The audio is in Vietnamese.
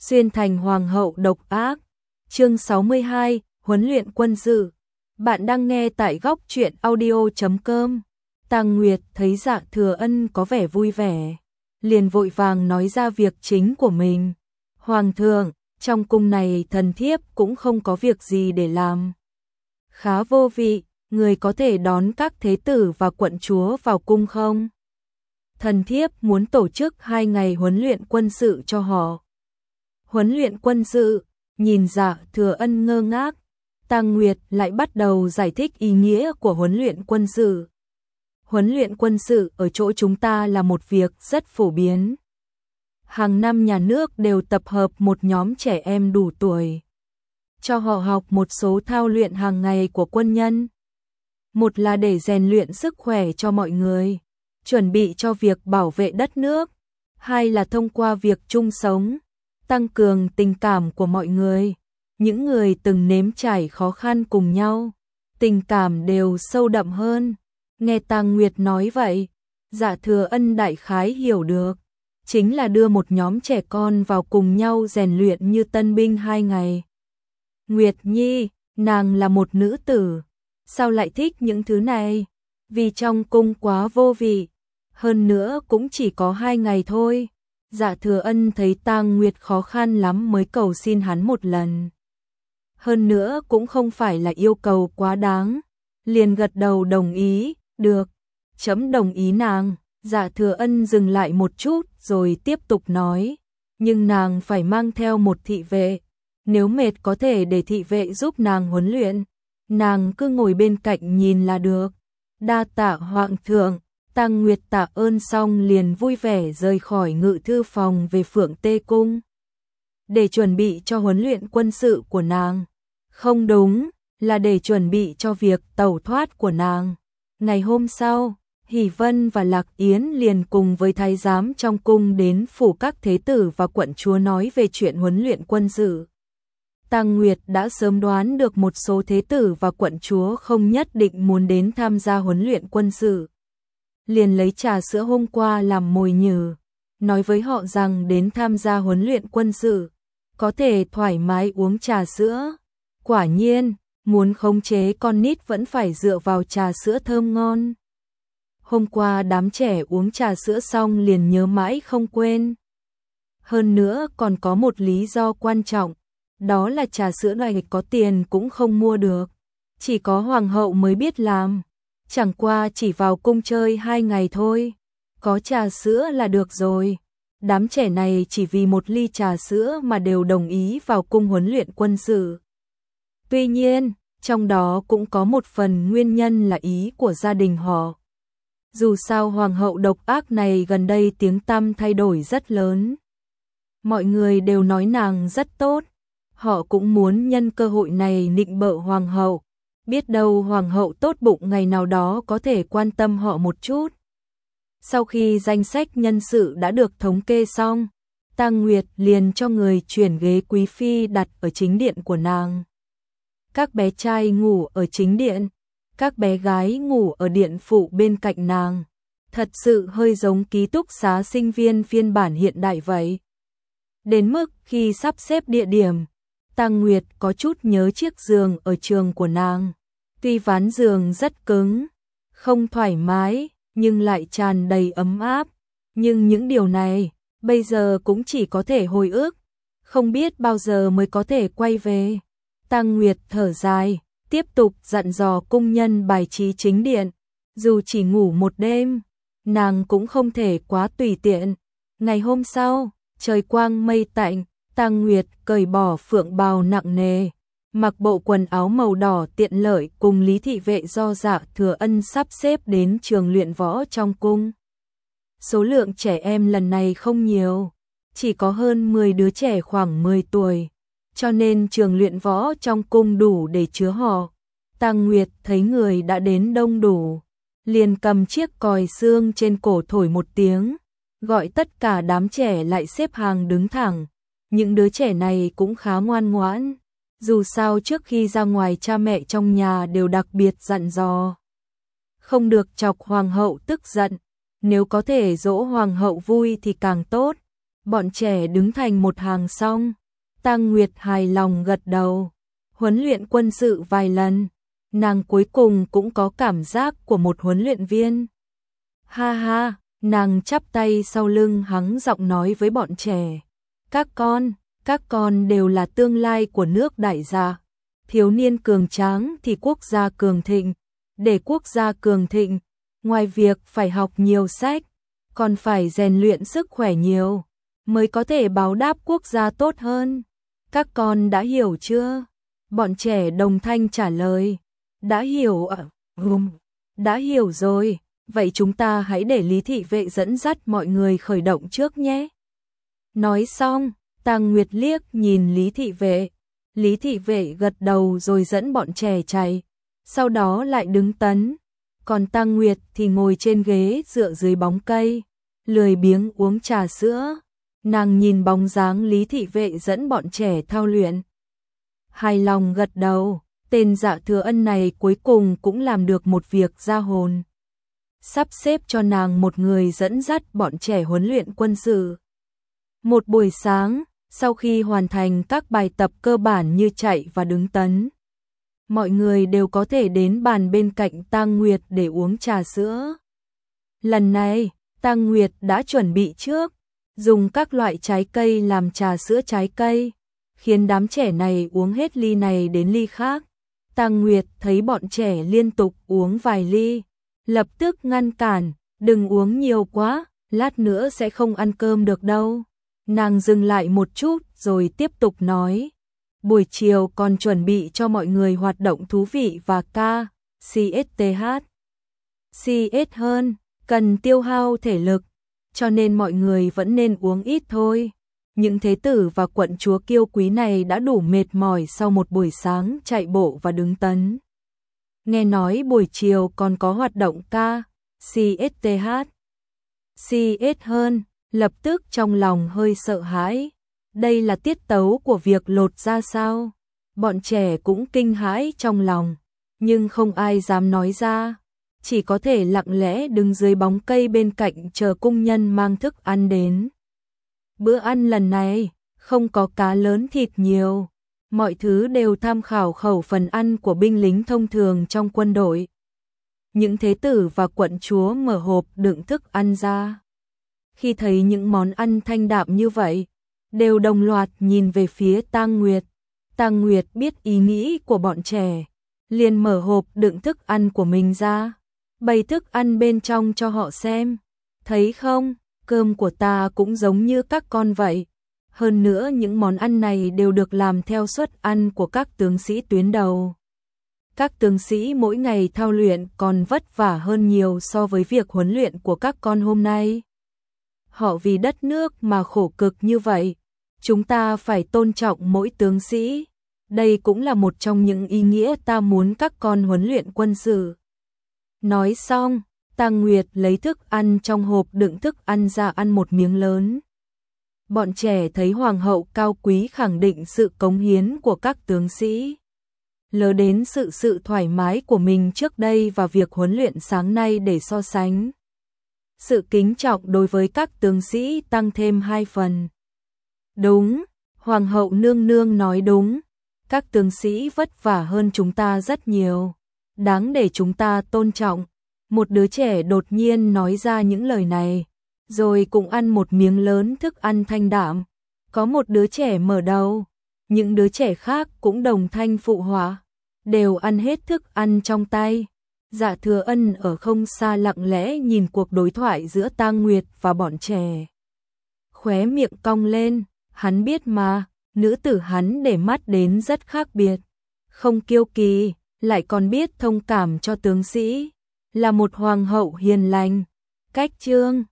Xuyên thành hoàng hậu độc ác. Chương 62, huấn luyện quân sự. Bạn đang nghe tại góc truyện audio.com. Tang Nguyệt thấy Dạ Thừa Ân có vẻ vui vẻ, liền vội vàng nói ra việc chính của mình. Hoàng thượng, trong cung này thần thiếp cũng không có việc gì để làm. Khá vô vị, người có thể đón các thế tử và quận chúa vào cung không? Thần thiếp muốn tổ chức 2 ngày huấn luyện quân sự cho họ. Huấn luyện quân sự, nhìn Dạ Thừa Ân ngơ ngác, Tang Nguyệt lại bắt đầu giải thích ý nghĩa của huấn luyện quân sự. Huấn luyện quân sự ở chỗ chúng ta là một việc rất phổ biến. Hàng năm nhà nước đều tập hợp một nhóm trẻ em đủ tuổi, cho họ học một số thao luyện hàng ngày của quân nhân. Một là để rèn luyện sức khỏe cho mọi người, chuẩn bị cho việc bảo vệ đất nước. Hai là thông qua việc chung sống, tăng cường tình cảm của mọi người. Những người từng nếm trải khó khăn cùng nhau, tình cảm đều sâu đậm hơn. Nghe Tang Nguyệt nói vậy, Dạ Thừa Ân đại khái hiểu được, chính là đưa một nhóm trẻ con vào cùng nhau rèn luyện như tân binh 2 ngày. Nguyệt Nhi, nàng là một nữ tử, sao lại thích những thứ này? Vì trong cung quá vô vị, hơn nữa cũng chỉ có 2 ngày thôi. Dạ Thừa Ân thấy Tang Nguyệt khó khăn lắm mới cầu xin hắn một lần. Hơn nữa cũng không phải là yêu cầu quá đáng, liền gật đầu đồng ý, được, chấm đồng ý nàng. Dạ Thừa Ân dừng lại một chút rồi tiếp tục nói, nhưng nàng phải mang theo một thị vệ, nếu mệt có thể để thị vệ giúp nàng huấn luyện, nàng cứ ngồi bên cạnh nhìn là được. Đa tạ hoàng thượng. Tang Nguyệt tạ ơn xong liền vui vẻ rời khỏi ngự thư phòng về Phượng Tê Cung, để chuẩn bị cho huấn luyện quân sự của nàng. Không đúng, là để chuẩn bị cho việc tẩu thoát của nàng. Ngày hôm sau, Hỷ Vân và Lạc Yến liền cùng với thái giám trong cung đến phủ các thế tử và quận chúa nói về chuyện huấn luyện quân sự. Tang Nguyệt đã sớm đoán được một số thế tử và quận chúa không nhất định muốn đến tham gia huấn luyện quân sự, liền lấy trà sữa hôm qua làm mồi nhử, nói với họ rằng đến tham gia huấn luyện quân sự có thể thoải mái uống trà sữa. Quả nhiên, muốn khống chế con nít vẫn phải dựa vào trà sữa thơm ngon. Hôm qua đám trẻ uống trà sữa xong liền nhớ mãi không quên. Hơn nữa còn có một lý do quan trọng, đó là trà sữa này có tiền cũng không mua được, chỉ có hoàng hậu mới biết làm. Chẳng qua chỉ vào cung chơi 2 ngày thôi, có trà sữa là được rồi. Đám trẻ này chỉ vì một ly trà sữa mà đều đồng ý vào cung huấn luyện quân sự. Tuy nhiên, trong đó cũng có một phần nguyên nhân là ý của gia đình họ. Dù sao hoàng hậu độc ác này gần đây tiếng tăm thay đổi rất lớn. Mọi người đều nói nàng rất tốt, họ cũng muốn nhân cơ hội này nịnh bợ hoàng hậu. Biết đâu hoàng hậu tốt bụng ngày nào đó có thể quan tâm họ một chút. Sau khi danh sách nhân sự đã được thống kê xong, Tang Nguyệt liền cho người chuyển ghế quý phi đặt ở chính điện của nàng. Các bé trai ngủ ở chính điện, các bé gái ngủ ở điện phụ bên cạnh nàng. Thật sự hơi giống ký túc xá sinh viên phiên bản hiện đại vậy. Đến mức khi sắp xếp địa điểm, Tang Nguyệt có chút nhớ chiếc giường ở trường của nàng. Tuy ván giường rất cứng, không thoải mái, nhưng lại tràn đầy ấm áp. Nhưng những điều này, bây giờ cũng chỉ có thể hồi ức, không biết bao giờ mới có thể quay về. Tang Nguyệt thở dài, tiếp tục dặn dò cung nhân bài trí chính điện. Dù chỉ ngủ một đêm, nàng cũng không thể quá tùy tiện. Ngày hôm sau, trời quang mây tạnh, Tang Nguyệt cởi bỏ phượng bào nặng nề, mặc bộ quần áo màu đỏ tiện lợi cùng Lý thị vệ do Dạ Thừa Ân sắp xếp đến trường luyện võ trong cung. Số lượng trẻ em lần này không nhiều, chỉ có hơn 10 đứa trẻ khoảng 10 tuổi, cho nên trường luyện võ trong cung đủ để chứa họ. Tang Nguyệt thấy người đã đến đông đủ, liền cầm chiếc còi xương trên cổ thổi một tiếng, gọi tất cả đám trẻ lại xếp hàng đứng thẳng. Những đứa trẻ này cũng khá ngoan ngoãn, dù sao trước khi ra ngoài cha mẹ trong nhà đều đặc biệt dặn dò, không được chọc hoàng hậu tức giận, nếu có thể dỗ hoàng hậu vui thì càng tốt. Bọn trẻ đứng thành một hàng xong. Tang Nguyệt hài lòng gật đầu. Huấn luyện quân sự vài lần, nàng cuối cùng cũng có cảm giác của một huấn luyện viên. Ha ha, nàng chắp tay sau lưng hắng giọng nói với bọn trẻ. Các con đều là tương lai của nước Đại Gia. Thiếu niên cường tráng thì quốc gia cường thịnh. Để quốc gia cường thịnh, ngoài việc phải học nhiều sách, còn phải rèn luyện sức khỏe nhiều, mới có thể báo đáp quốc gia tốt hơn. Các con đã hiểu chưa? Bọn trẻ đồng thanh trả lời. Đã hiểu ạ. Đã hiểu rồi. Vậy chúng ta hãy để Lý thị vệ dẫn dắt mọi người khởi động trước nhé. Nói xong, Tang Nguyệt liếc nhìn Lý thị vệ. Lý thị vệ gật đầu rồi dẫn bọn trẻ chạy. Sau đó lại đứng tấn. Còn Tang Nguyệt thì ngồi trên ghế dựa dưới bóng cây, lười biếng uống trà sữa. Nàng nhìn bóng dáng Lý thị vệ dẫn bọn trẻ thao luyện. Hài lòng gật đầu, tên Dạ Thừa Ân này cuối cùng cũng làm được một việc ra hồn. Sắp xếp cho nàng một người dẫn dắt bọn trẻ huấn luyện quân sự. Một buổi sáng, sau khi hoàn thành các bài tập cơ bản như chạy và đứng tấn, mọi người đều có thể đến bàn bên cạnh Tang Nguyệt để uống trà sữa. Lần này, Tang Nguyệt đã chuẩn bị trước, dùng các loại trái cây làm trà sữa trái cây, khiến đám trẻ này uống hết ly này đến ly khác. Tang Nguyệt thấy bọn trẻ liên tục uống vài ly, lập tức ngăn cản, đừng uống nhiều quá, lát nữa sẽ không ăn cơm được đâu. Nàng dừng lại một chút rồi tiếp tục nói. Buổi chiều còn chuẩn bị cho mọi người hoạt động thú vị và CSTH. CS hơn, cần tiêu hao thể lực, cho nên mọi người vẫn nên uống ít thôi. Những thế tử và quận chúa kiêu quý này đã đủ mệt mỏi sau một buổi sáng chạy bộ và đứng tấn. Nghe nói buổi chiều còn có hoạt động CSTH. CS hơn, lập tức trong lòng hơi sợ hãi. Đây là tiết tấu của việc lột da sao? Bọn trẻ cũng kinh hãi trong lòng, nhưng không ai dám nói ra, chỉ có thể lặng lẽ đứng dưới bóng cây bên cạnh chờ cung nhân mang thức ăn đến. Bữa ăn lần này không có cá lớn thịt nhiều, mọi thứ đều tham khảo khẩu phần ăn của binh lính thông thường trong quân đội. Những thế tử và quận chúa mở hộp đựng thức ăn ra. Khi thấy những món ăn thanh đạm như vậy, đều đồng loạt nhìn về phía Tang Nguyệt. Tang Nguyệt biết ý nghĩ của bọn trẻ, liền mở hộp đựng thức ăn của mình ra, bày thức ăn bên trong cho họ xem. Thấy không, cơm của ta cũng giống như các con vậy. Hơn nữa những món ăn này đều được làm theo suất ăn của các tướng sĩ tuyến đầu. Các tướng sĩ mỗi ngày thao luyện còn vất vả hơn nhiều so với việc huấn luyện của các con hôm nay. Họ vì đất nước mà khổ cực như vậy, chúng ta phải tôn trọng mỗi tướng sĩ. Đây cũng là một trong những ý nghĩa ta muốn các con huấn luyện quân sự. Nói xong, Tang Nguyệt lấy thức ăn trong hộp đựng thức ăn ra ăn một miếng lớn. Bọn trẻ thấy hoàng hậu cao quý khẳng định sự cống hiến của các tướng sĩ, nhớ đến sự thoải mái của mình trước đây và việc huấn luyện sáng nay để so sánh. Sự kính trọng đối với các tướng sĩ tăng thêm 2 phần. Đúng, hoàng hậu nương nương nói đúng, các tướng sĩ vất vả hơn chúng ta rất nhiều, đáng để chúng ta tôn trọng. Một đứa trẻ đột nhiên nói ra những lời này, rồi cũng ăn một miếng lớn thức ăn thanh đạm. Có một đứa trẻ mở đầu, những đứa trẻ khác cũng đồng thanh phụ họa, đều ăn hết thức ăn trong tay. Dạ Thừa Ân ở không xa lặng lẽ nhìn cuộc đối thoại giữa Tang Nguyệt và bọn trẻ. Khóe miệng cong lên, hắn biết mà, nữ tử hắn để mắt đến rất khác biệt. Không kiêu kỳ, lại còn biết thông cảm cho tướng sĩ, là một hoàng hậu hiền lành. Cách chương